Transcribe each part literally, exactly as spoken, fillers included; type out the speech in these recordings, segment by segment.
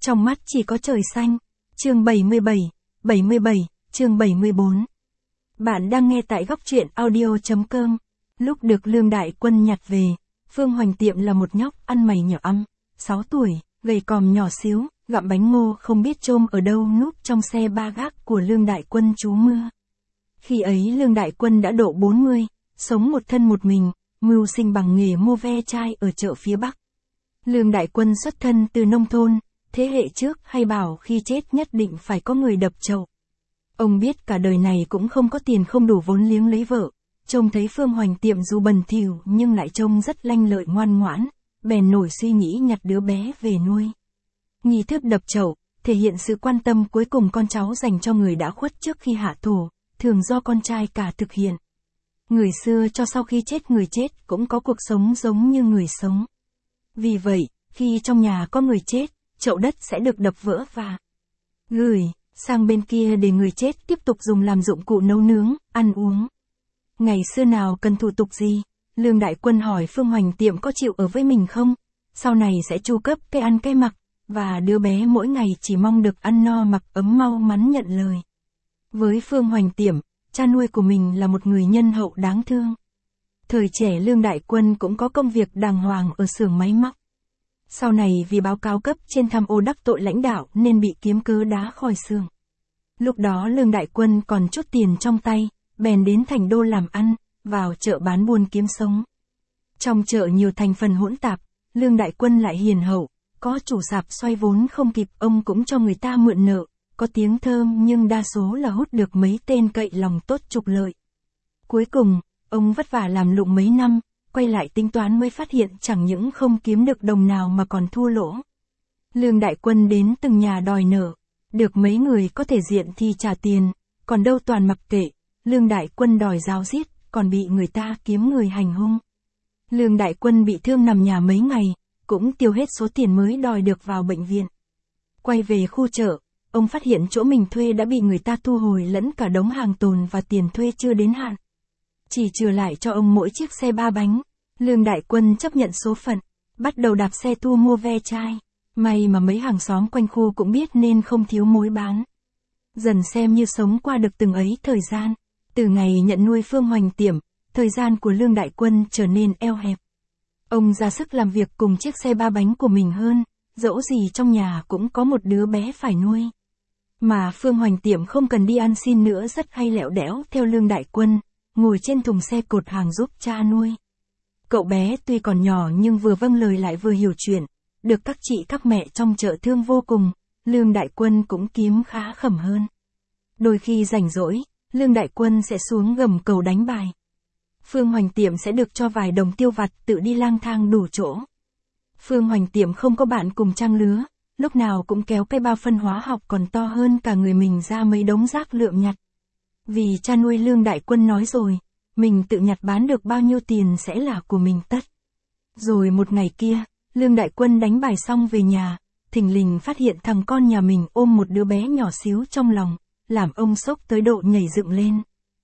Trong mắt chỉ có trời xanh. Chương bảy mươi bảy, bảy mươi bảy, chương bảy mươi bốn. Bạn đang nghe tại góc truyện audio chấm com. Lúc được Lương Đại Quân nhặt về, Phương Hoành Tiệm là một nhóc ăn mày nhỏ ăm, sáu tuổi, gầy còm nhỏ xíu, gặm bánh ngô không biết chôm ở đâu núp trong xe ba gác của Lương Đại Quân trú mưa. Khi ấy Lương Đại Quân đã độ bốn mươi, sống một thân một mình, mưu sinh bằng nghề mua ve chai ở chợ phía Bắc. Lương Đại Quân xuất thân từ nông thôn, thế hệ trước hay bảo khi chết nhất định phải có người đập chậu. Ông biết cả đời này cũng không có tiền không đủ vốn liếng lấy vợ, trông thấy Phương Hoành Tiệm dù bần thỉu nhưng lại trông rất lanh lợi ngoan ngoãn, bèn nổi suy nghĩ nhặt đứa bé về nuôi. Nghi thức đập chậu, thể hiện sự quan tâm cuối cùng con cháu dành cho người đã khuất trước khi hạ thổ, thường do con trai cả thực hiện. Người xưa cho sau khi chết người chết cũng có cuộc sống giống như người sống. Vì vậy, khi trong nhà có người chết, chậu đất sẽ được đập vỡ và gửi sang bên kia để người chết tiếp tục dùng làm dụng cụ nấu nướng, ăn uống. Ngày xưa nào cần thủ tục gì, Lương Đại Quân hỏi Phương Hoành Tiệm có chịu ở với mình không, sau này sẽ chu cấp cái ăn cái mặc, và đứa bé mỗi ngày chỉ mong được ăn no mặc ấm mau mắn nhận lời. Với Phương Hoành Tiệm, cha nuôi của mình là một người nhân hậu đáng thương. Thời trẻ Lương Đại Quân cũng có công việc đàng hoàng ở xưởng máy móc. Sau này vì báo cáo cấp trên tham ô đắc tội lãnh đạo nên bị kiếm cớ đá khỏi xưởng. Lúc đó Lương Đại Quân còn chút tiền trong tay, bèn đến thành đô làm ăn, vào chợ bán buôn kiếm sống. Trong chợ nhiều thành phần hỗn tạp, Lương Đại Quân lại hiền hậu, có chủ sạp xoay vốn không kịp ông cũng cho người ta mượn nợ, có tiếng thơm nhưng đa số là hút được mấy tên cậy lòng tốt trục lợi. Cuối cùng, ông vất vả làm lụng mấy năm, quay lại tính toán mới phát hiện chẳng những không kiếm được đồng nào mà còn thua lỗ. Lương Đại Quân đến từng nhà đòi nợ, được mấy người có thể diện thì trả tiền, còn đâu toàn mặc kệ. Lương Đại Quân đòi giáo giết, còn bị người ta kiếm người hành hung. Lương Đại Quân bị thương nằm nhà mấy ngày, cũng tiêu hết số tiền mới đòi được vào bệnh viện. Quay về khu chợ, ông phát hiện chỗ mình thuê đã bị người ta thu hồi lẫn cả đống hàng tồn và tiền thuê chưa đến hạn. Chỉ trừ lại cho ông mỗi chiếc xe ba bánh. Lương Đại Quân chấp nhận số phận, bắt đầu đạp xe thu mua ve chai. May mà mấy hàng xóm quanh khu cũng biết nên không thiếu mối bán. Dần xem như sống qua được từng ấy thời gian. Từ ngày nhận nuôi Phương Hoành Tiệm, thời gian của Lương Đại Quân trở nên eo hẹp. Ông ra sức làm việc cùng chiếc xe ba bánh của mình hơn, dẫu gì trong nhà cũng có một đứa bé phải nuôi. Mà Phương Hoành Tiệm không cần đi ăn xin nữa rất hay lẹo đẽo theo Lương Đại Quân, ngồi trên thùng xe cột hàng giúp cha nuôi. Cậu bé tuy còn nhỏ nhưng vừa vâng lời lại vừa hiểu chuyện, được các chị các mẹ trong chợ thương vô cùng, Lương Đại Quân cũng kiếm khá khẩm hơn. Đôi khi rảnh rỗi, Lương Đại Quân sẽ xuống gầm cầu đánh bài. Phương Hoành Tiệm sẽ được cho vài đồng tiêu vặt tự đi lang thang đủ chỗ. Phương Hoành Tiệm không có bạn cùng trang lứa, lúc nào cũng kéo cái bao phân hóa học còn to hơn cả người mình ra mấy đống rác lượm nhặt. Vì cha nuôi Lương Đại Quân nói rồi, mình tự nhặt bán được bao nhiêu tiền sẽ là của mình tất. Rồi một ngày kia, Lương Đại Quân đánh bài xong về nhà, thình lình phát hiện thằng con nhà mình ôm một đứa bé nhỏ xíu trong lòng, làm ông sốc tới độ nhảy dựng lên.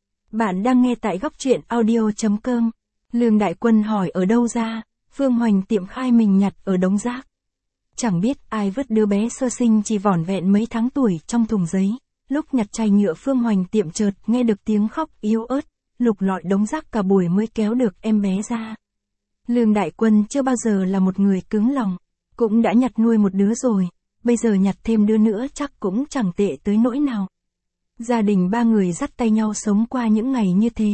Bạn đang nghe tại góc truyện audio chấm com. Lương Đại Quân hỏi ở đâu ra, Phương Hoành Tiệm khai mình nhặt ở đống rác. Chẳng biết ai vứt đứa bé sơ sinh chỉ vỏn vẹn mấy tháng tuổi trong thùng giấy. Lúc nhặt chai nhựa Phương Hoành Tiệm chợt nghe được tiếng khóc yếu ớt, lục lọi đống rác cả buổi mới kéo được em bé ra. Lương Đại Quân chưa bao giờ là một người cứng lòng, cũng đã nhặt nuôi một đứa rồi, bây giờ nhặt thêm đứa nữa chắc cũng chẳng tệ tới nỗi nào. Gia đình ba người dắt tay nhau sống qua những ngày như thế.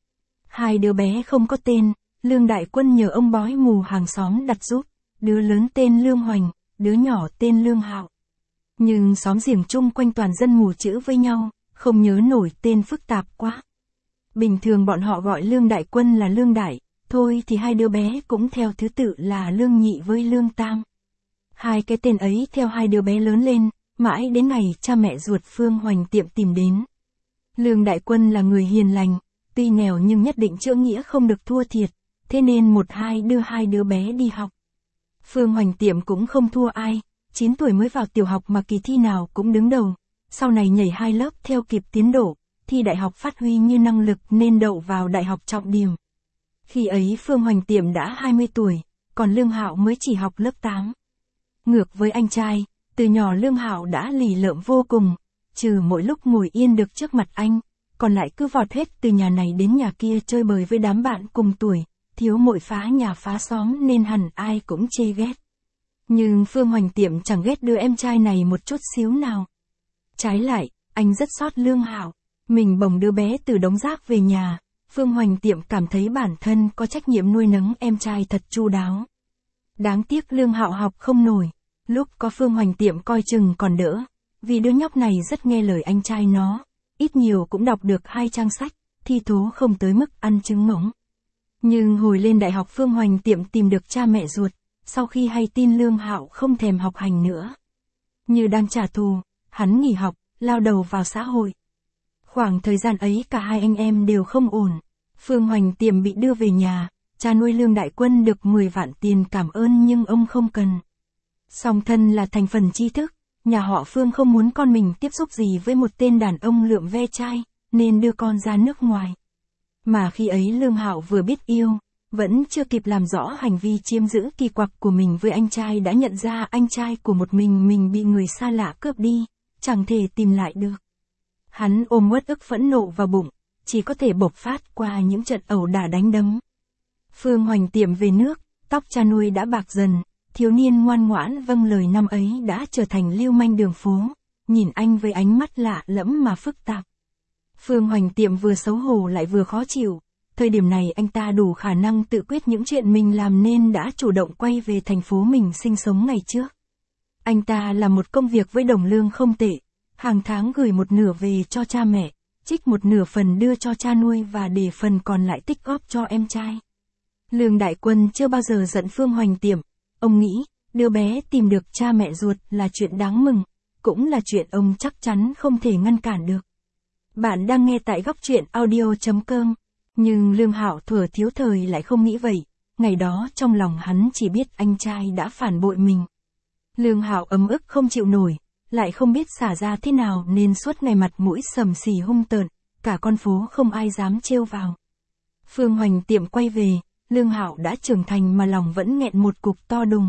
Hai đứa bé không có tên, Lương Đại Quân nhờ ông bói mù hàng xóm đặt giúp, đứa lớn tên Lương Hoành, đứa nhỏ tên Lương Hạo. Nhưng xóm giềng chung quanh toàn dân mù chữ với nhau, không nhớ nổi tên phức tạp quá. Bình thường bọn họ gọi Lương Đại Quân là Lương Đại, thôi thì hai đứa bé cũng theo thứ tự là Lương Nhị với Lương Tam. Hai cái tên ấy theo hai đứa bé lớn lên, mãi đến ngày cha mẹ ruột Phương Hoành Tiệm tìm đến. Lương Đại Quân là người hiền lành, tuy nghèo nhưng nhất định chữ nghĩa không được thua thiệt, thế nên một hai đưa hai đứa bé đi học. Phương Hoành Tiệm cũng không thua ai, chín tuổi mới vào tiểu học mà kỳ thi nào cũng đứng đầu, sau này nhảy hai lớp theo kịp tiến độ, thi đại học phát huy như năng lực nên đậu vào đại học trọng điểm. Khi ấy Phương Hoành Tiệm đã hai mươi tuổi, còn Lương Hạo mới chỉ học lớp tám. Ngược với anh trai, Từ nhỏ Lương Hạo đã lì lợm vô cùng, trừ mỗi lúc ngồi yên được trước mặt anh, còn lại cứ vọt hết từ nhà này đến nhà kia chơi bời với đám bạn cùng tuổi, thiếu muội phá nhà phá xóm nên hẳn ai cũng chê ghét. Nhưng Phương Hoành Tiệm chẳng ghét đứa em trai này một chút xíu nào. Trái lại, anh rất xót Lương Hạo, mình bồng đứa bé từ đống rác về nhà, Phương Hoành Tiệm cảm thấy bản thân có trách nhiệm nuôi nấng em trai thật chu đáo. Đáng tiếc Lương Hạo học không nổi, lúc có Phương Hoành Tiệm coi chừng còn đỡ, vì đứa nhóc này rất nghe lời anh trai nó, ít nhiều cũng đọc được hai trang sách, thi thố không tới mức ăn trứng ngỗng. Nhưng hồi lên đại học Phương Hoành Tiệm tìm được cha mẹ ruột, sau khi hay tin Lương Hạo không thèm học hành nữa. Như đang trả thù, hắn nghỉ học, lao đầu vào xã hội. Khoảng thời gian ấy cả hai anh em đều không ổn. Phương Hoành Tiệm bị đưa về nhà, cha nuôi Lương Đại Quân được mười vạn tiền cảm ơn nhưng ông không cần. Song thân là thành phần tri thức, nhà họ Phương không muốn con mình tiếp xúc gì với một tên đàn ông lượm ve chai, nên đưa con ra nước ngoài. Mà khi ấy Lương Hạo vừa biết yêu, vẫn chưa kịp làm rõ hành vi chiếm giữ kỳ quặc của mình với anh trai đã nhận ra anh trai của một mình mình bị người xa lạ cướp đi, chẳng thể tìm lại được. Hắn ôm uất ức phẫn nộ vào bụng, chỉ có thể bộc phát qua những trận ẩu đả đánh đấm. Phương Hoành Tiệm về nước, tóc cha nuôi đã bạc dần, thiếu niên ngoan ngoãn vâng lời năm ấy đã trở thành lưu manh đường phố, nhìn anh với ánh mắt lạ lẫm mà phức tạp. Phương Hoành Tiệm vừa xấu hổ lại vừa khó chịu, thời điểm này anh ta đủ khả năng tự quyết những chuyện mình làm nên đã chủ động quay về thành phố mình sinh sống ngày trước. Anh ta làm một công việc với đồng lương không tệ, hàng tháng gửi một nửa về cho cha mẹ, trích một nửa phần đưa cho cha nuôi và để phần còn lại tích góp cho em trai. Lương Đại Quân chưa bao giờ giận Phương Hoành Tiệm, ông nghĩ, đứa bé tìm được cha mẹ ruột là chuyện đáng mừng, cũng là chuyện ông chắc chắn không thể ngăn cản được. Bạn đang nghe tại góc truyện audio chấm com, nhưng Lương Hạo thuở thiếu thời lại không nghĩ vậy, ngày đó trong lòng hắn chỉ biết anh trai đã phản bội mình. Lương Hạo ấm ức không chịu nổi, lại không biết xả ra thế nào nên suốt ngày mặt mũi sầm xì hung tợn, cả con phố không ai dám trêu vào. Phương Hoành Tiệm quay về, Lương Hạo đã trưởng thành mà lòng vẫn nghẹn một cục to đùng.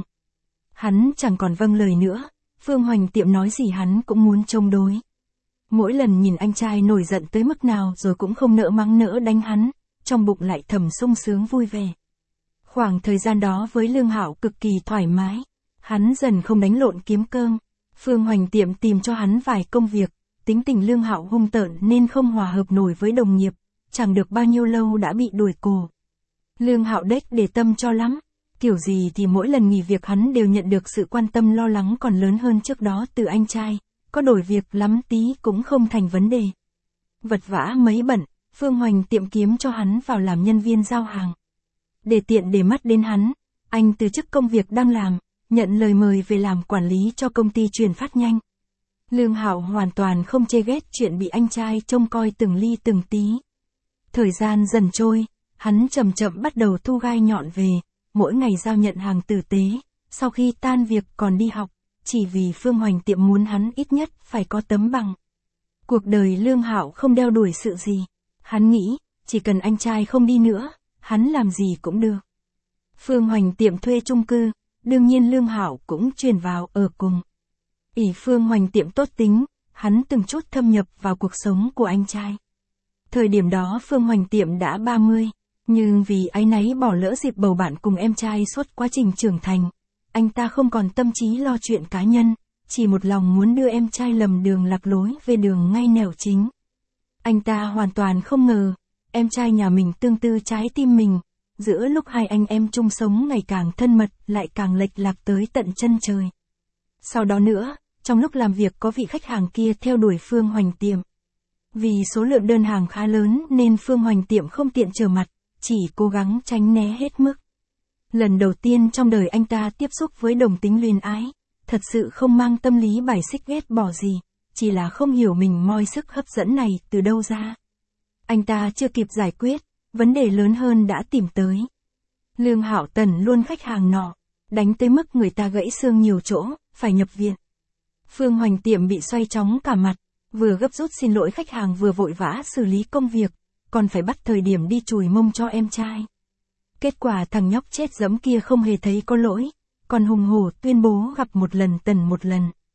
Hắn chẳng còn vâng lời nữa, Phương Hoành Tiệm nói gì hắn cũng muốn chống đối. Mỗi lần nhìn anh trai nổi giận tới mức nào rồi cũng không nỡ mắng nỡ đánh hắn, trong bụng lại thầm sung sướng vui vẻ. Khoảng thời gian đó với Lương Hạo cực kỳ thoải mái, hắn dần không đánh lộn kiếm cơm. Phương Hoành Tiệm tìm cho hắn vài công việc, tính tình Lương Hạo hung tợn nên không hòa hợp nổi với đồng nghiệp, chẳng được bao nhiêu lâu đã bị đuổi cổ. Lương Hạo đếch để tâm cho lắm, kiểu gì thì mỗi lần nghỉ việc hắn đều nhận được sự quan tâm lo lắng còn lớn hơn trước đó từ anh trai, có đổi việc lắm tí cũng không thành vấn đề. Vật vã mấy bận, Phương Hoành Tiệm kiếm cho hắn vào làm nhân viên giao hàng. Để tiện để mắt đến hắn, anh từ chức công việc đang làm, nhận lời mời về làm quản lý cho công ty truyền phát nhanh. Lương Hạo hoàn toàn không chê ghét chuyện bị anh trai trông coi từng ly từng tí. Thời gian dần trôi, hắn chậm chậm bắt đầu thu gai nhọn về, mỗi ngày giao nhận hàng tử tế, sau khi tan việc còn đi học, chỉ vì Phương Hoành Tiệm muốn hắn ít nhất phải có tấm bằng. Cuộc đời Lương Hạo không đeo đuổi sự gì, hắn nghĩ, chỉ cần anh trai không đi nữa, hắn làm gì cũng được. Phương Hoành Tiệm thuê chung cư, đương nhiên Lương Hạo cũng chuyển vào ở cùng. Ỷ Phương Hoành Tiệm tốt tính, hắn từng chút thâm nhập vào cuộc sống của anh trai. Thời điểm đó Phương Hoành Tiệm đã ba mươi, nhưng vì áy náy bỏ lỡ dịp bầu bạn cùng em trai suốt quá trình trưởng thành, anh ta không còn tâm trí lo chuyện cá nhân, chỉ một lòng muốn đưa em trai lầm đường lạc lối về đường ngay nẻo chính. Anh ta hoàn toàn không ngờ, em trai nhà mình tương tư trái tim mình, giữa lúc hai anh em chung sống ngày càng thân mật lại càng lệch lạc tới tận chân trời. Sau đó nữa, trong lúc làm việc có vị khách hàng kia theo đuổi Phương Hoành Tiệm. Vì số lượng đơn hàng khá lớn nên Phương Hoành Tiệm không tiện trở mặt, chỉ cố gắng tránh né hết mức. Lần đầu tiên trong đời anh ta tiếp xúc với đồng tính luyến ái, thật sự không mang tâm lý bài xích ghét bỏ gì, chỉ là không hiểu mình moi sức hấp dẫn này từ đâu ra. Anh ta chưa kịp giải quyết, vấn đề lớn hơn đã tìm tới. Lương Hạo tần luôn khách hàng nọ, đánh tới mức người ta gãy xương nhiều chỗ, phải nhập viện. Phương Hoành Tiệm bị xoay chóng cả mặt, vừa gấp rút xin lỗi khách hàng vừa vội vã xử lý công việc, còn phải bắt thời điểm đi chùi mông cho em trai. Kết quả thằng nhóc chết dẫm kia không hề thấy có lỗi, còn hùng hổ tuyên bố gặp một lần tần một lần.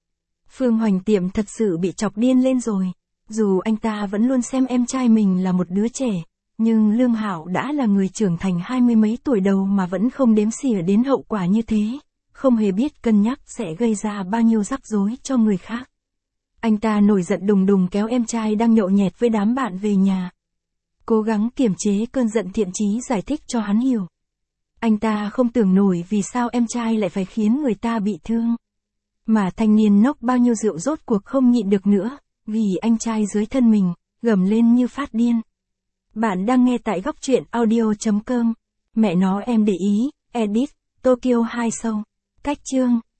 Phương Hoành Tiệm thật sự bị chọc điên lên rồi. Dù anh ta vẫn luôn xem em trai mình là một đứa trẻ, nhưng Lương Hạo đã là người trưởng thành hai mươi mấy tuổi đầu mà vẫn không đếm xỉa đến hậu quả như thế, không hề biết cân nhắc sẽ gây ra bao nhiêu rắc rối cho người khác. Anh ta nổi giận đùng đùng kéo em trai đang nhậu nhẹt với đám bạn về nhà. Cố gắng kiềm chế cơn giận, thiện chí giải thích cho hắn hiểu. Anh ta không tưởng nổi vì sao em trai lại phải khiến người ta bị thương. Mà thanh niên nốc bao nhiêu rượu rốt cuộc không nhịn được nữa, vì anh trai dưới thân mình, gầm lên như phát điên. Bạn đang nghe tại góc truyện audio chấm com. Mẹ nó em để ý, edit, Tokyo hai Show. Cách chương